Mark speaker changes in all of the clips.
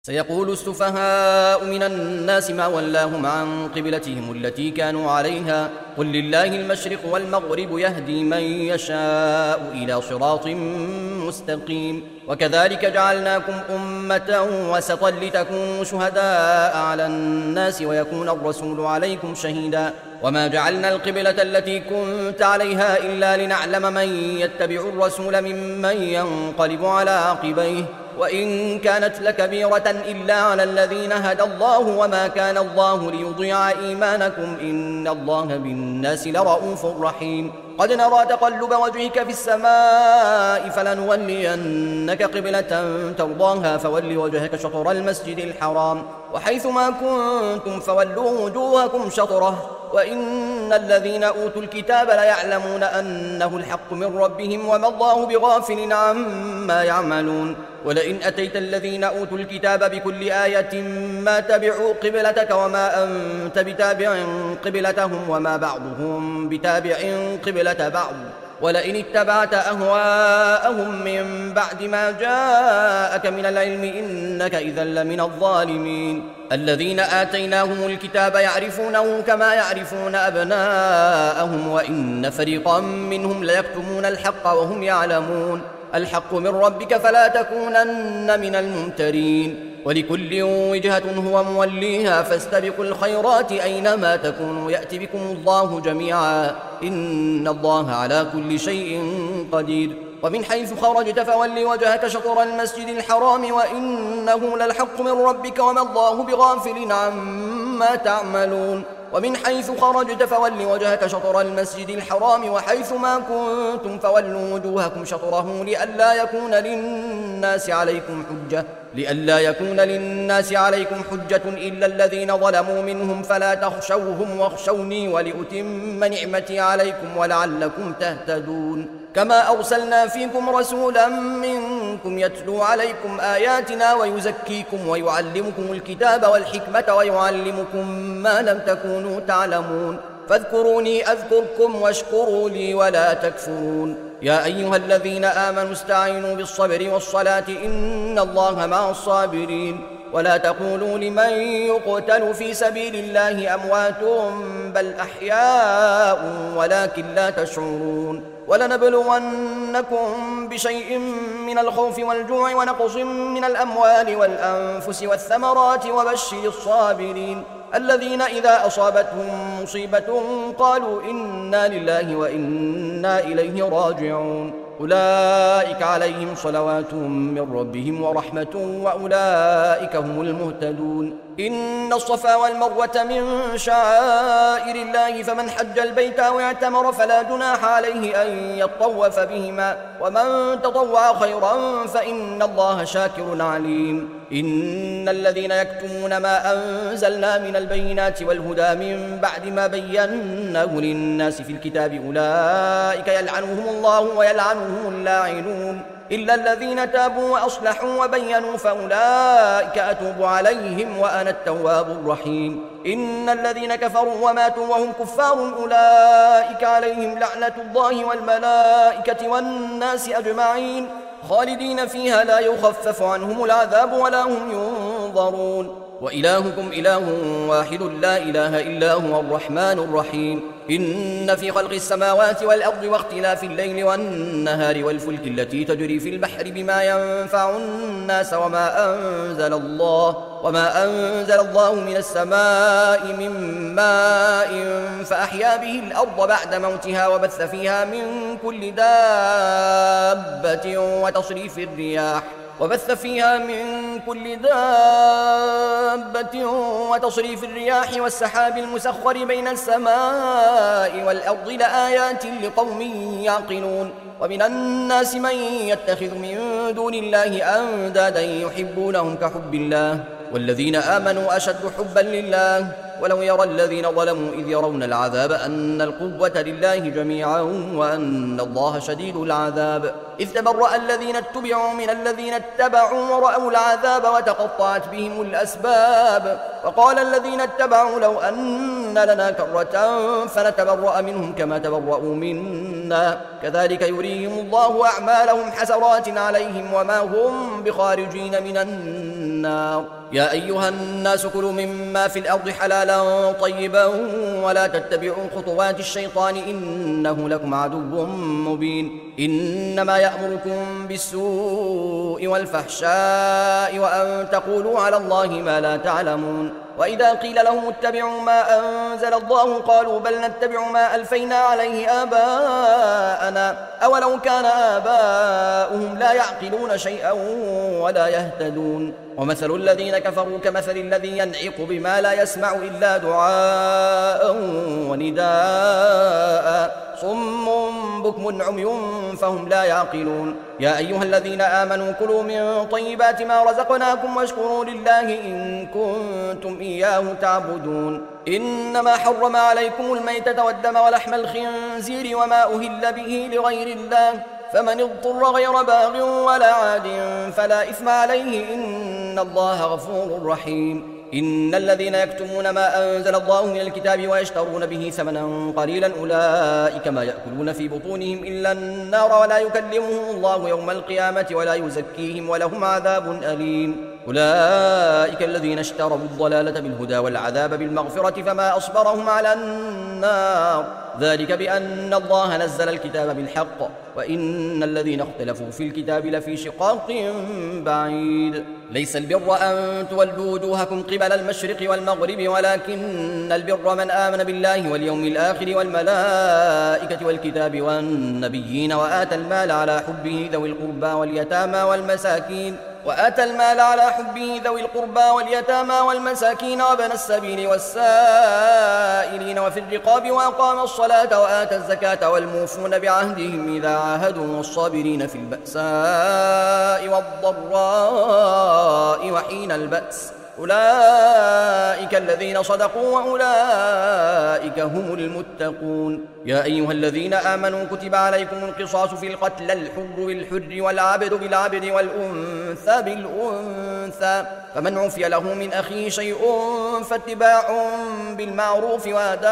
Speaker 1: سيقول السفهاء من الناس ما ولاهم عن قبلتهم التي كانوا عليها قل لله المشرق والمغرب يهدي من يشاء إلى صراط مستقيم وكذلك جعلناكم أمة وسطا لتكونوا شهداء على الناس ويكون الرسول عليكم شهيدا وما جعلنا القبلة التي كنت عليها إلا لنعلم من يتبع الرسول ممن ينقلب على عقبيه وإن كانت لكبيرة إلا على الذين هدى الله وما كان الله ليضيع إيمانكم إن الله بالناس لرؤوف رحيم قد نرى تقلب وجهك في السماء فلنولينك قبلة ترضاها فول وجهك شطر المسجد الحرام وحيث ما كنتم فولوا وجوهكم شطره وإن الذين أوتوا الكتاب ليعلمون أنه الحق من ربهم وما الله بغافل عما يعملون ولئن أتيت الذين أوتوا الكتاب بكل آية ما تبعوا قبلتك وما أنت بتابع قبلتهم وما بعضهم بتابع قبلة بعض ولئن اتبعت أهواءهم من بعد ما جاءك من العلم إنك إذا لمن الظالمين الذين آتيناهم الكتاب يعرفونه كما يعرفون أبناءهم وإن فريقا منهم ليكتمون الحق وهم يعلمون الحق من ربك فلا تكونن من الممترين ولكل وجهة هو موليها فاستبقوا الخيرات أينما تكونوا يأتي بكم الله جميعا إن الله على كل شيء قدير ومن حيث خرجت فول وجهك شطر المسجد الحرام وإنه للحق من ربك وما الله بغافل عما تعملون ومن حيث خرجت فول وجهك شطر المسجد الحرام وحيث ما كنتم فولوا وجوهكم شطره لئلا يكون للناس عليكم حجة إلا الذين ظلموا منهم فلا تخشوهم واخشوني ولأتم نعمتي عليكم ولعلكم تهتدون كما أرسلنا فيكم رسولا منكم يتلو عليكم آياتنا ويزكيكم ويعلمكم الكتاب والحكمة ويعلمكم ما لم تكونوا تعلمون فاذكروني أذكركم واشكروا لي ولا تكفرون يا أيها الذين آمنوا استعينوا بالصبر والصلاة إن الله مع الصابرين ولا تقولوا لمن يقتل في سبيل الله أموات بل أحياء ولكن لا تشعرون ولنبلونكم بشيء من الخوف والجوع ونقص من الأموال والأنفس والثمرات وبشر الصابرين الذين إذا أصابتهم مصيبة قالوا إنا لله وإنا إليه راجعون أولئك عليهم صلوات من ربهم ورحمة وأولئك هم المهتدون إن الصفا والمروة من شعائر الله فمن حج البيت أو اعتمر فلا جناح عليه أن يطوف بهما ومن تطوع خيرا فإن الله شاكر عليم إن الذين يكتمون ما أنزلنا من البينات والهدى من بعد ما بيناه للناس في الكتاب أولئك يلعنهم الله ويلعنهم اللاعنون إلا الذين تابوا وأصلحوا وبينوا فأولئك أتوب عليهم وأنا التواب الرحيم إن الذين كفروا وماتوا وهم كفار أولئك عليهم لعنة الله والملائكة والناس أجمعين خالدين فيها لا يخفف عنهم العذاب ولا هم ينظرون وإلهكم إله واحد لا إله إلا هو الرحمن الرحيم إن في خلق السماوات والأرض واختلاف الليل والنهار والفلك التي تجري في البحر بما ينفع الناس وما أنزل الله من السماء من ماء فأحيا به الأرض بعد موتها وبث فيها من كل دابة وتصريف الرياح والسحاب المسخر بين السماء والأرض لآيات لقوم يعقلون ومن الناس من يتخذ من دون الله أندادا يحبونهم كحب الله والذين آمنوا أشد حبا لله ولو يرى الذين ظلموا إذ يرون العذاب أن القوة لله جميعا وأن الله شديد العذاب إذ تبرأ الذين اتبعوا من الذين اتبعوا ورأوا العذاب وتقطعت بهم الأسباب وقال الذين اتبعوا لو أن لنا كرة فنتبرأ منهم كما تبرأوا منا كذلك يريهم الله أعمالهم حسرات عليهم وما هم بخارجين من النار النار. يا أيها الناس كلوا مما في الأرض حلالا طيبا ولا تتبعوا خطوات الشيطان إنه لكم عدو مبين. إنما يأمركم بالسوء والفحشاء وأن تقولوا على الله ما لا تعلمون. وإذا قيل لهم اتبعوا ما أنزل الله قالوا بل نتبع ما ألفينا عليه آباءنا أولو كان آباؤهم لا يعقلون شيئا ولا يهتدون. ومثل الذين كفروا كمثل الذي ينعق بما لا يسمع إلا دعاء ونداء صم بكم عمي فهم لا يعقلون. يا أيها الذين آمنوا كلوا من طيبات ما رزقناكم واشكروا لله إن كنتم إياه تعبدون. إنما حرم عليكم الميتة والدم ولحم الخنزير وما أهل به لغير الله فمن اضطر غير باغ ولا عاد فلا إثم عليه إن الله غفور رحيم. إن الذين يكتمون ما أنزل الله من الكتاب ويشترون به ثمنا قليلا أولئك ما يأكلون في بطونهم إلا النار ولا يكلمهم الله يوم القيامة ولا يزكيهم ولهم عذاب أليم. أولئك الذين اشتروا الضلالة بالهدى والعذاب بالمغفرة فما أصبرهم على النار ذلك بأن الله نزل الكتاب بالحق وإن الذين اختلفوا في الكتاب لفي شقاق بعيد. ليس البر أن تولوا وجوهكم قبل المشرق والمغرب ولكن البر من آمن بالله واليوم الآخر والملائكة والكتاب والنبيين وآتى المال على حبه ذوي القربى واليتامى والمساكين وابن السبيل والسائلين وفي الرقاب وأقام الصلاة وآتى الزكاة والموفون بعهدهم إذا عاهدوا والصابرين في البأساء والضراء وحين البأس أولئك الذين صدقوا وأولئك هم المتقون. يا أيها الذين آمنوا كتب عليكم القصاص في القتل الحر بالحر والعبد بالعبد والأنثى بالأنثى فمن عفي له من أخيه شيء فاتباع بالمعروف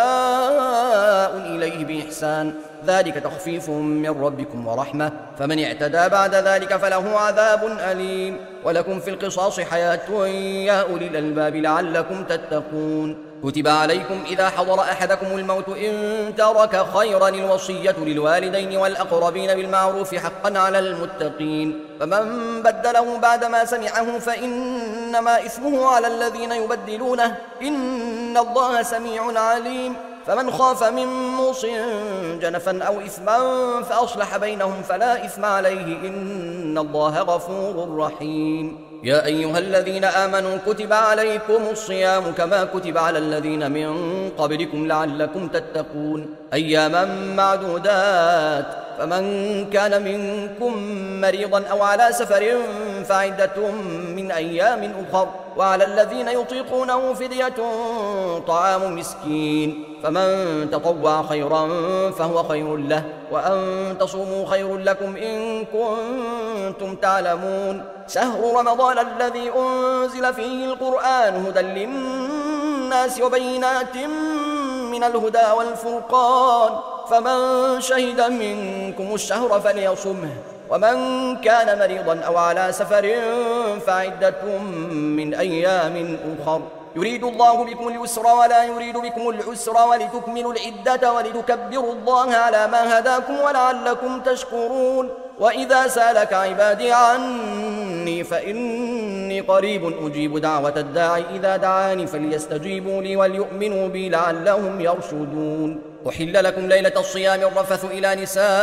Speaker 1: وأداء إليه بإحسان ذلك تخفيف من ربكم ورحمة فمن اعتدى بعد ذلك فله عذاب أليم. ولكم في القصاص حياة يا أولي الألباب لعلكم تتقون. كتب عليكم إذا حضر أحدكم الموت إن ترك خيرا الوصية للوالدين والأقربين بالمعروف حقا على المتقين فمن بدله بعدما سمعه فإنما إثمه على الذين يبدلونه إن الله سميع عليم. فمن خاف من موص جنفا أو إثما فأصلح بينهم فلا إثم عليه إن الله غفور رحيم. يا أيها الذين آمنوا كتب عليكم الصيام كما كتب على الذين من قبلكم لعلكم تتقون أياما معدودات فمن كان منكم مريضا أو على سفر فعدة من أيام أخر وعلى الذين يطيقونه فدية طعام مسكين فمن تطوع خيرا فهو خير له وأن تصوموا خير لكم إن كنتم تعلمون. شهر رمضان الذي أنزل فيه القرآن هدى للناس وبينات من الهدى والفرقان فمن شهد منكم الشهر فليصمه ومن كان مريضا أو على سفر فعدة من أيام أخر يريد الله بكم اليسر ولا يريد بكم العسر ولتكملوا العدة ولتكبروا الله على ما هداكم ولعلكم تشكرون. وإذا سألك عبادي عني فإني قريب أجيب دعوة الداعي إذا دعاني فليستجيبوا لي وليؤمنوا بي لعلهم يرشدون. أحل لكم ليلة الصيام الرفث إلى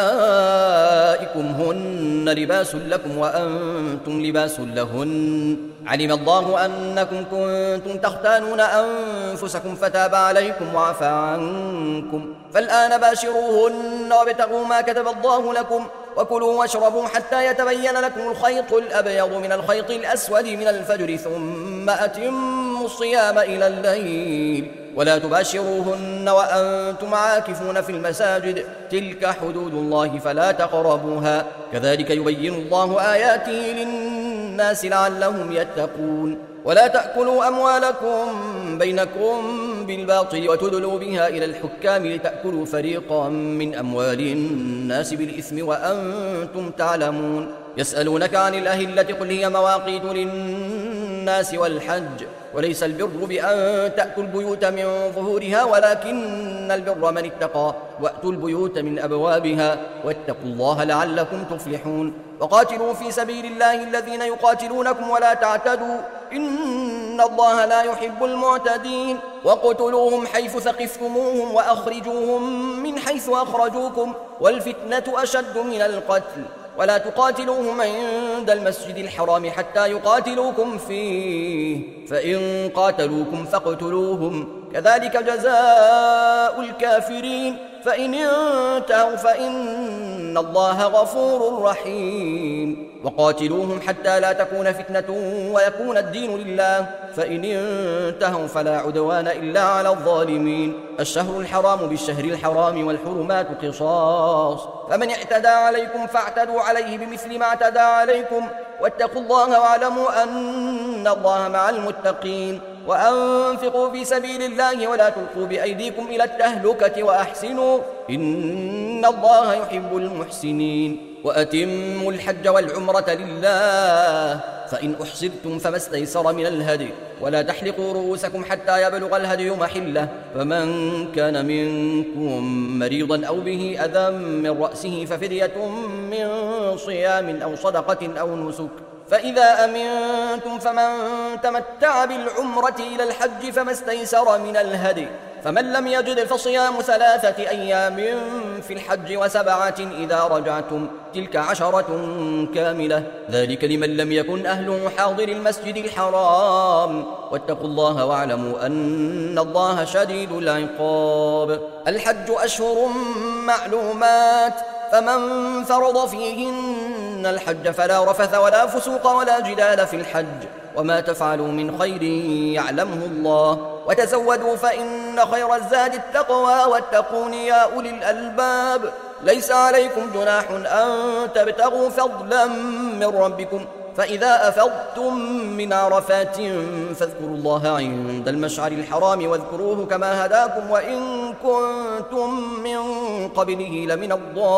Speaker 1: نسائكم هن لباس لكم وأنتم لباس لهن علم الله أنكم كنتم تختانون أنفسكم فتاب عليكم وعفى عنكم فالآن باشروهن وابتغوا ما كتب الله لكم وكلوا واشربوا حتى يتبين لكم الخيط الأبيض من الخيط الأسود من الفجر ثم أتموا الصيام إلى الليل ولا تباشروهن وأنتم عاكفون في المساجد تلك حدود الله فلا تقربوها كذلك يبين الله آياته للناس لعلهم يتقون. ولا تأكلوا أموالكم بينكم بالباطل وتدلوا بها إلى الحكام لتأكلوا فريقا من أموال الناس بالإثم وأنتم تعلمون. يسألونك عن الأهلة قل هي مواقيت للناس للناس والحج، وليس البر بأن تأتوا البيوت من ظهورها ولكن البر من اتقى، وأتوا البيوت من أبوابها، واتقوا الله لعلكم تفلحون. وقاتلوا في سبيل الله الذين يقاتلونكم ولا تعتدوا إن الله لا يحب المعتدين. وقتلوهم حيث ثقفتموهم وأخرجوهم من حيث أخرجوكم، والفتنة أشد من القتل، ولا تقاتلوهم عند المسجد الحرام حتى يقاتلوكم فيه، فإن قاتلوكم فاقتلوهم، كذلك جزاء الكافرين، فإن انتهوا فإن الله غفور رحيم. وقاتلوهم حتى لا تكون فتنة ويكون الدين لله، فإن انتهوا فلا عدوان إلا على الظالمين. الشهر الحرام بالشهر الحرام والحرمات قصاص، فمن اعتدى عليكم فاعتدوا عليه بمثل ما اعتدى عليكم، واتقوا الله واعلموا أن الله مع المتقين. وأنفقوا في سبيل الله ولا تلقوا بأيديكم إلى التهلكة وأحسنوا إن الله يحب المحسنين. وأتموا الحج والعمرة لله، فإن أحصرتم فما استيسر من الهدي، ولا تحلقوا رؤوسكم حتى يبلغ الهدي محله، فمن كان منكم مريضا أو به أذى من رأسه ففدية من صيام أو صدقة أو نسك، فإذا أمنتم فمن تمتع بالعمرة إلى الحج فما استيسر من الهدي، فمن لم يجد فصيام 3 أيام في الحج و7 إذا رجعتم، تلك 10 كاملة، ذلك لمن لم يكن أهله حاضر المسجد الحرام. واتقوا الله واعلموا أن الله شديد العقاب. الحج أشهر معلومات، فمن فرض فيهن الحج فلا رفث ولا فسوق ولا جدال في الحج، وما تفعلوا من خير يعلمه الله، وتزودوا فإن خير الزاد التقوى، واتقون يا أولي الألباب. ليس عليكم جناح أن تبتغوا فضلا من ربكم، فإذا أفضتم من عرفات فاذكروا الله عند المشعر الحرام واذكروه كما هداكم وإن كنتم من قبله لمن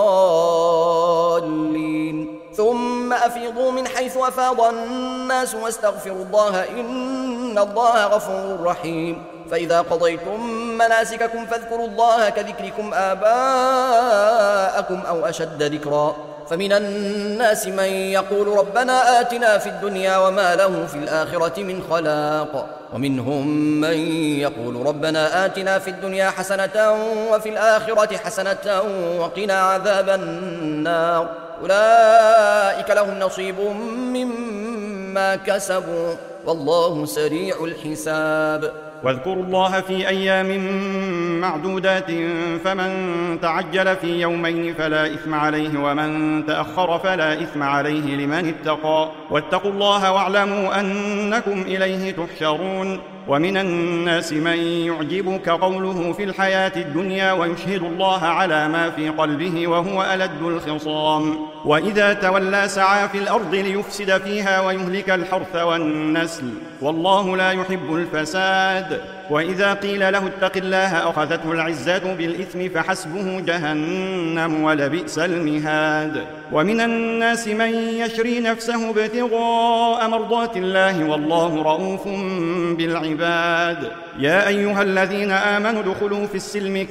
Speaker 1: الضالين. ثم أفيضوا من حيث أفاض الناس واستغفروا الله إن الله غفور رحيم. فإذا قضيتم مناسككم فاذكروا الله كذكركم آباءكم أو أشد ذكرا. فمن الناس من يقول ربنا آتنا في الدنيا وما له في الآخرة من خلاق، ومنهم من يقول ربنا آتنا في الدنيا حسنة وفي الآخرة حسنة وقنا عذاب النار. أولئك لهم نصيب مما كسبوا والله سريع الحساب.
Speaker 2: واذكروا الله في أيام معدودات، فمن تعجل في يومين فلا إثم عليه ومن تأخر فلا إثم عليه لمن اتقى، واتقوا الله واعلموا أنكم إليه تحشرون. ومن الناس من يعجبك قوله في الحياة الدنيا ويشهد الله على ما في قلبه وهو ألد الخصام، وإذا تولى سعى في الأرض ليفسد فيها ويهلك الحرث والنسل والله لا يحب الفساد. وإذا قيل له اتق الله أخذته العزة بالإثم فحسبه جهنم ولبئس المهاد. ومن الناس من يشري نفسه ابتغاء مرضات الله والله رؤوف بالعباد. يا أيها الذين آمنوا ادخلوا في السلم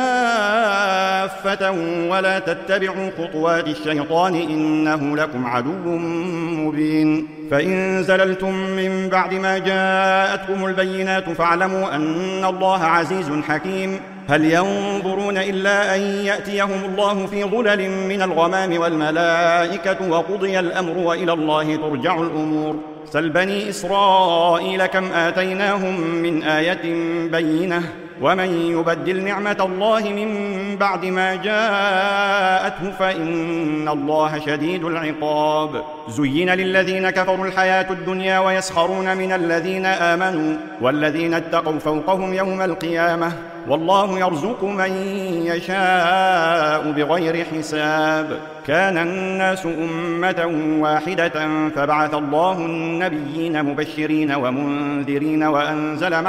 Speaker 2: كافة ولا تتبعوا خطوات الشيطان إنه لكم عدو مبين. فإن زللتم من بعد ما جاءتكم البينات فاعلموا أن الله عزيز حكيم. هل ينظرون إلا أن يأتيهم الله في ظلل من الغمام والملائكة وقضي الأمر وإلى الله ترجع الأمور. سل بني إسرائيل كم آتيناهم من آية بينة ومن يبدل نعمة الله من بعد ما جاءته فإن الله شديد العقاب. زين للذين كفروا الحياة الدنيا ويسخرون من الذين آمنوا والذين اتقوا فوقهم يوم القيامة والله يرزق من يشاء بغير حساب. كان الناس أمة واحدة فبعث الله النبيين مبشرين ومنذرين وأنزل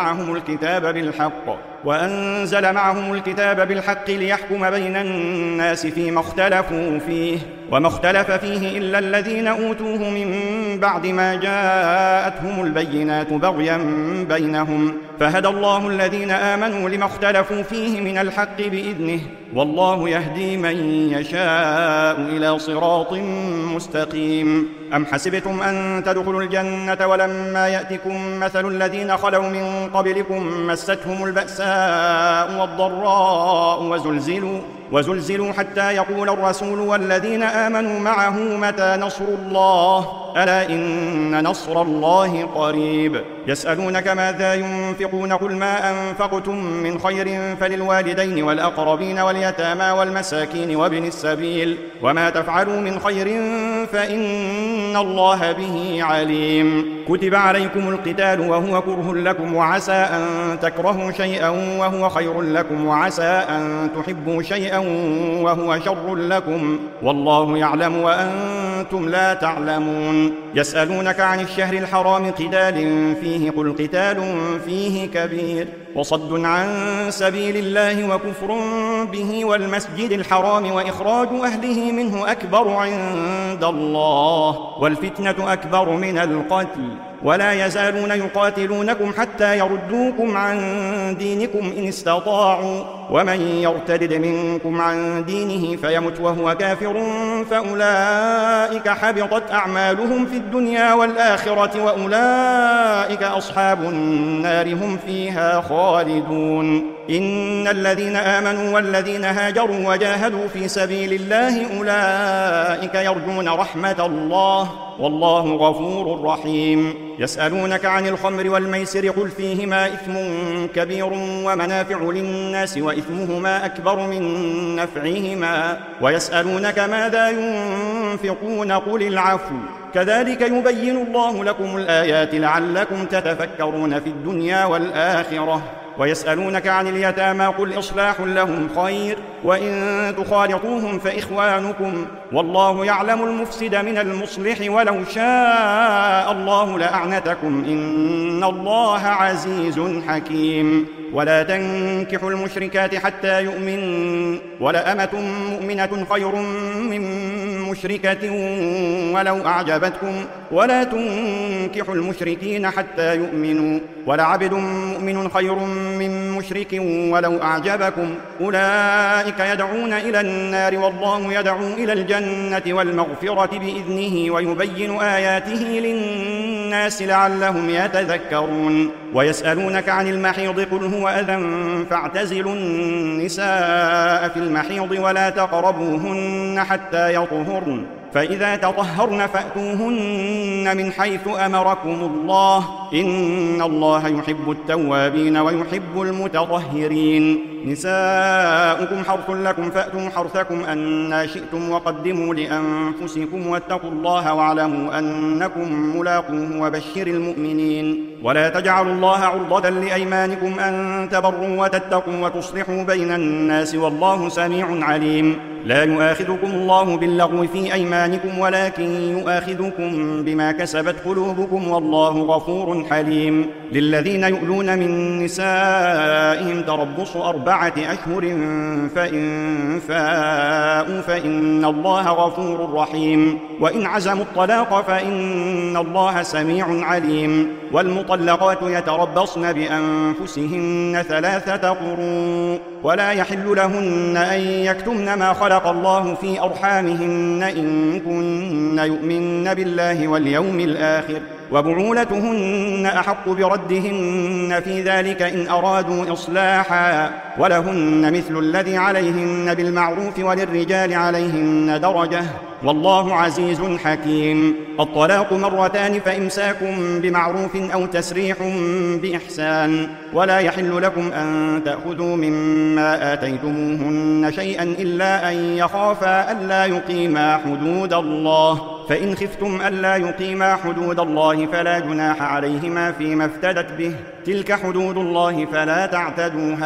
Speaker 2: معهم الكتاب بالحق ليحكم بين الناس فيما اختلفوا فيه وما اختلف فيه إلا الذين أوتوه من بعد ما جاءتهم البينات بغيا بينهم، فهدى الله الذين آمنوا لما اختلفوا فيه من الحق بإذنه، والله يهدي من يشاء إلى صراط مستقيم. أم حسبتم أن تدخلوا الجنة ولما يأتكم مثل الذين خلوا من قبلكم مستهم البأساء والضراء وزلزلوا حتى يقول الرسول والذين آمنوا معه متى نصر الله، ألا إن نصر الله قريب. يسألونك ماذا ينفقون قل ما أنفقتم من خير فللوالدين والأقربين واليتامى والمساكين وابن السبيل، وما تفعلوا من خير فإن الله به عليم. كتب عليكم القتال وهو كره لكم، وعسى أن تكرهوا شيئا وهو خير لكم، وعسى أن تحبوا شيئا وهو شر لكم، والله يعلم وأنتم لا تعلمون. يسألونك عن الشهر الحرام قتال فيه قل قتال فيه كبير، وصد عن سبيل الله وكفر به والمسجد الحرام وإخراج أهله منه أكبر عند الله، والفتنة أكبر من القتل، ولا يزالون يقاتلونكم حتى يردوكم عن دينكم إن استطاعوا، ومن يرتد منكم عن دينه فيمت وهو كافر فأولئك حبطت أعمالهم في الدنيا والآخرة، وأولئك أصحاب النار هم فيها خالدون. إن الذين آمنوا والذين هاجروا وجاهدوا في سبيل الله أولئك يرجون رحمة الله، والله غفور رحيم. يسألونك عن الخمر والميسر قل فيهما إثم كبير ومنافع للناس وإثمهما أكبر من نفعهما، ويسألونك ماذا ينفقون قل العفو، كذلك يبين الله لكم الآيات لعلكم تتفكرون في الدنيا والآخرة. ويسألونك عن اليتامى قل إصلاح لهم خير، وإن تخالطوهم فإخوانكم، والله يعلم المفسد من المصلح، ولو شاء الله لأعنتكم إن الله عزيز حكيم. ولا تنكحوا المشركات حتى يؤمن، ولأمة مؤمنة خير من مشركة ولو أعجبتكم، ولا تنكحوا المشركين حتى يؤمنوا، ولعبد مؤمن خير من مشرك ولو أعجبكم، أولئك يدعون إلى النار والله يدعو إلى الجنة والمغفرة بإذنه، ويبين آياته للناس لعلهم يتذكرون. ويسألونك عن المحيض قل هو أذى فاعتزلوا النساء في المحيض ولا تقربوهن حتى يطهرن، فإذا تطهرن فأتوهن من حيث أمركم الله، إن الله يحب التوابين ويحب المتطهرين. نساؤكم حرث لكم فأتوا حرثكم أنى شئتم وقدموا لأنفسكم واتقوا الله واعلموا أنكم ملاقوه وبشر المؤمنين. ولا تجعلوا الله عرضة لأيمانكم أن تبروا وتتقوا وتصلحوا بين الناس والله سميع عليم. لا يؤاخذكم الله باللغو في أيمانكم ولكن يؤاخذكم بما كسبت قلوبكم والله غفور حليم. للذين يؤلون من نسائهم تربص 4 أشهر فإن فاءوا فإن الله غفور رحيم. وإن عزموا الطلاق فإن الله سميع عليم. والمطلقات يتربصن بأنفسهن 3 قروء ولا يحل لهن أن يكتمن ما خلق الله في أرحامهن إن كن يؤمن بالله واليوم الآخر، وبعولتهن أحق بردهن في ذلك إن أرادوا إصلاحا، ولهن مثل الذي عليهن بالمعروف وللرجال عليهن درجة، والله عزيز حكيم. الطلاق 2 فإمساك بمعروف أو تسريح بإحسان، ولا يحل لكم أن تأخذوا مما آتيتموهن شيئا إلا أن يخافا ألا يقيما حدود الله، فإن خفتم ألا يقيما حدود الله فلا جناح عليهما فيما افتدت به، تلك حدود الله فلا تعتدوها،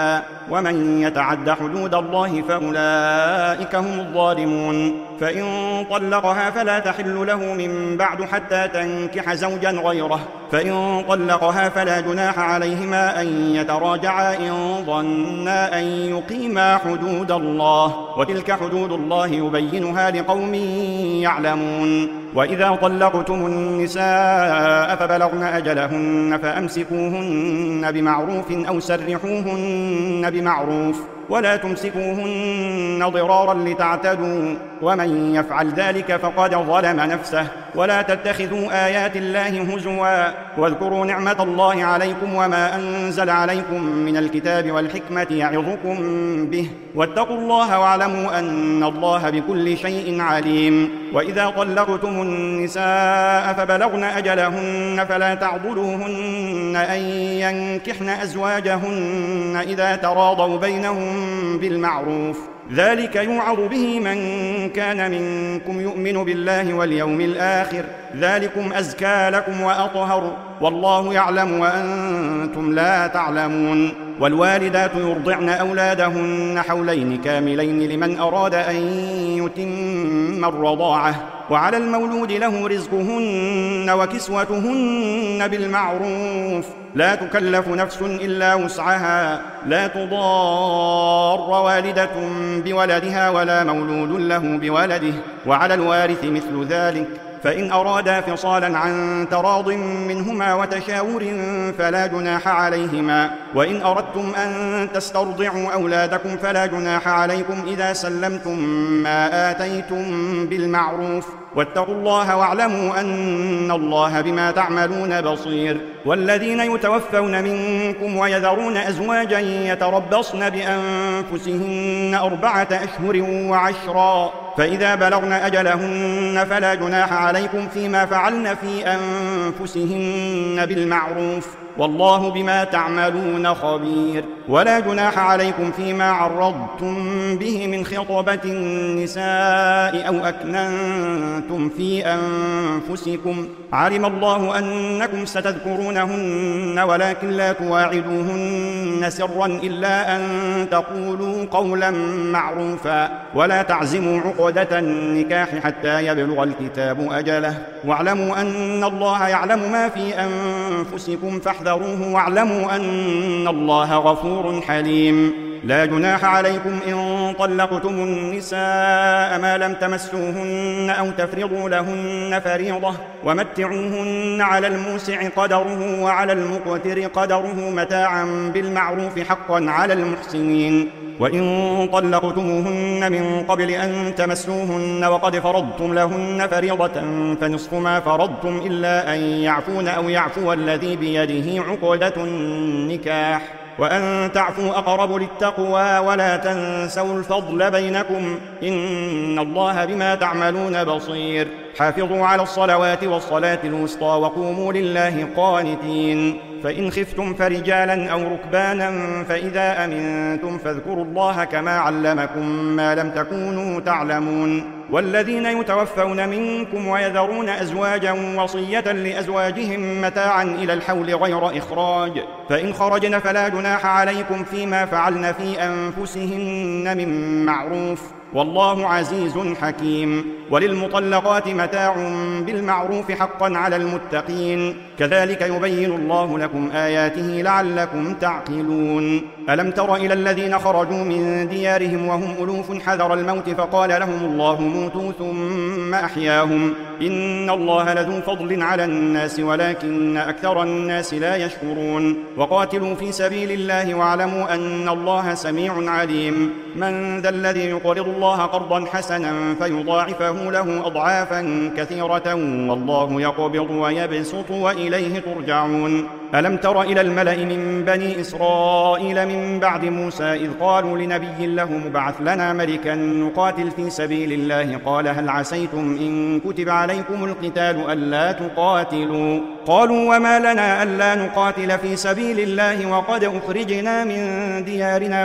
Speaker 2: ومن يتعد حدود الله فأولئك هم الظالمون. فإن طلقها فلا تحل له من بعد حتى تنكح زوجا غيره، فإن طلقها فلا جناح عليهما أن يتراجعا إن ظنا أن يقيما حدود الله، وتلك حدود الله يبينها لقوم يعلمون. وإذا طلقتم النساء فبلغن أجلهن فأمسكوهن بمعروف أو سرحوهن بمعروف، ولا تمسكوهن ضرارا لتعتدوا، ومن يفعل ذلك فقد ظلم نفسه. ولا تتخذوا آيات الله هزوا، واذكروا نعمة الله عليكم وما أنزل عليكم من الكتاب والحكمة يعظكم به، واتقوا الله واعلموا أن الله بكل شيء عليم. وإذا طلقتم النساء فبلغن أجلهن فلا تعضلوهن أن ينكحن أزواجهن إذا تراضوا بينهم بالمعروف، ذلك يوعظ به من كان منكم يؤمن بالله واليوم الآخر، ذلكم أزكى لكم وأطهر، والله يعلم وأنتم لا تعلمون. والوالدات يرضعن أولادهن حولين كاملين لمن أراد أن يتم الرضاعة، وعلى المولود له رزقهن وكسوتهن بالمعروف، لا تكلف نفس إلا وسعها، لا تضار والدة بولدها ولا مولود له بولده، وعلى الوارث مثل ذلك، فإن أرادا فصالا عن تراض منهما وتشاور فلا جناح عليهما. وإن أردتم أن تسترضعوا أولادكم فلا جناح عليكم إذا سلمتم ما آتيتم بالمعروف، واتقوا الله واعلموا أن الله بما تعملون بصير. والذين يتوفون منكم ويذرون أزواجا يتربصن بأنفسهن 4 أشهر وعشرا، فإذا بلغن أجلهن فلا جناح عليكم فيما فعلن في أنفسهن بالمعروف، والله بما تعملون خبير. ولا جناح عليكم فيما عرضتم به من خطبة النساء أو أكننتم في أنفسكم، علم الله أنكم ستذكرونهن ولكن لا تواعدوهن سرا إلا أن تقولوا قولا معروفا، ولا تعزموا عقدة النكاح حتى يبلغ الكتاب أجله، واعلموا أن الله يعلم ما في أنفسكم فاحذروه، واعلموا أن الله غفور حليم. لا جناح عليكم إن طلقتم النساء ما لم تمسوهن أو تفرضوا لهن فريضة، ومتعوهن على الموسع قدره وعلى المقتر قدره متاعا بالمعروف حقا على المحسنين. وإن طلقتموهن من قبل أن تمسوهن وقد فرضتم لهن فريضة فنصف ما فرضتم إلا أن يعفون أو يعفو الذي بيده عقدة النكاح، وأن تعفوا أقرب للتقوى، ولا تنسوا الفضل بينكم، إن الله بما تعملون بصير. حافظوا على الصلوات والصلاة الوسطى وقوموا لله قانتين. فإن خفتم فرجالا أو ركبانا فإذا أمنتم فاذكروا الله كما علمكم ما لم تكونوا تعلمون. والذين يتوفون منكم ويذرون أزواجا وصية لأزواجهم متاعا إلى الحول غير إخراج، فإن خرجن فلا جناح عليكم فيما فعلن في أنفسهن من معروف، والله عزيز حكيم. وللمطلقات متاع بالمعروف حقا على المتقين، كذلك يبين الله لكم آياته لعلكم تعقلون. ألم تر إلى الذين خرجوا من ديارهم وهم ألوف حذر الموت فقال لهم الله موتوا ثم أحياهم، إن الله لذو فضل على الناس ولكن أكثر الناس لا يشكرون. وقاتلوا في سبيل الله واعلموا أن الله سميع عليم. من ذا الذي يقرض الله قرضا حسنا فيضاعفه له أضعافا كثيرة والله يقبض ويبسط وإليه ترجعون. ألم تر إلى الملأ من بني إسرائيل من بعد موسى إذ قالوا لنبي له مبعث لنا ملكا نقاتل في سبيل الله قال هل عسيتم إن كتب عليكم القتال ألا تقاتلوا؟ قالوا وما لنا ألا نقاتل في سبيل الله وقد أخرجنا من ديارنا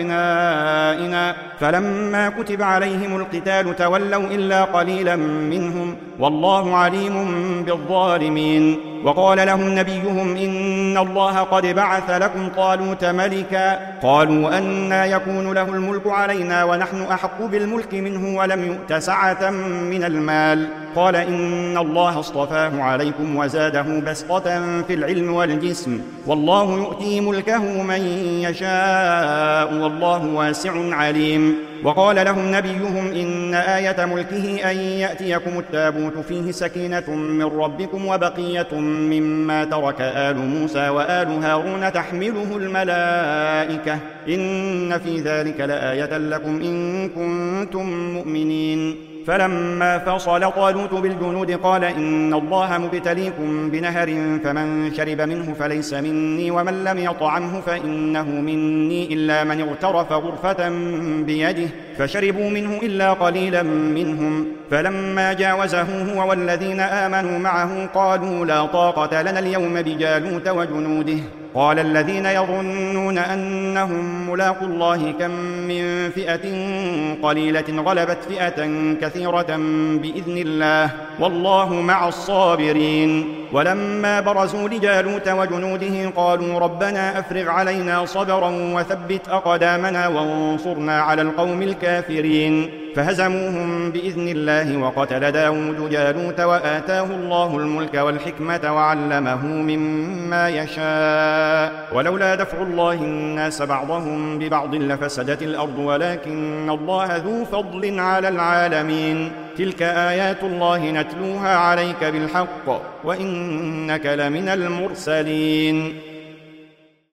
Speaker 2: وأبنائنا، فلما كتب عليهم القتال تولوا إلا قليلا منهم والله عليم بالظالمين. وقال لهم نبيهم إن إن الله قد بعث لكم طالوت ملكا. قالوا أنى يكون له الملك علينا ونحن أحق بالملك منه ولم يؤت سعة من المال. قال إن الله اصطفاه عليكم وزاده بسطة في العلم والجسم، والله يؤتي ملكه من يشاء والله واسع عليم. وقال لهم نبيهم إن آية ملكه أن يأتيكم التابوت فيه سكينة من ربكم وبقية مما ترك آل موسى وآل هارون تحمله الملائكة، إن في ذلك لآية لكم إن كنتم مؤمنين. فلما فصل طالوت بالجنود قال إن الله مبتليكم بنهر فمن شرب منه فليس مني ومن لم يطعمه فإنه مني إلا من اغترف غرفة بيده، فشربوا منه إلا قليلا منهم. فلما جاوزه هو والذين آمنوا معه قالوا لا طاقة لنا اليوم بجالوت وجنوده. قال الذين يظنون أنهم ملاقو الله كم من فئة قليلة غلبت فئة كثيرة بإذن الله والله مع الصابرين. ولما برزوا لجالوت وجنوده قالوا ربنا أفرغ علينا صبرا وثبت أقدامنا وانصرنا على القوم الكافرين. فهزموهم بإذن الله وقتل داود جالوت وآتاه الله الملك والحكمة وعلمه مما يشاء. ولولا دفع الله الناس بعضهم ببعض لفسدت الأرض ولكن الله ذو فضل على العالمين. تلك آيات الله نتلوها عليك بالحق وإنك لمن المرسلين.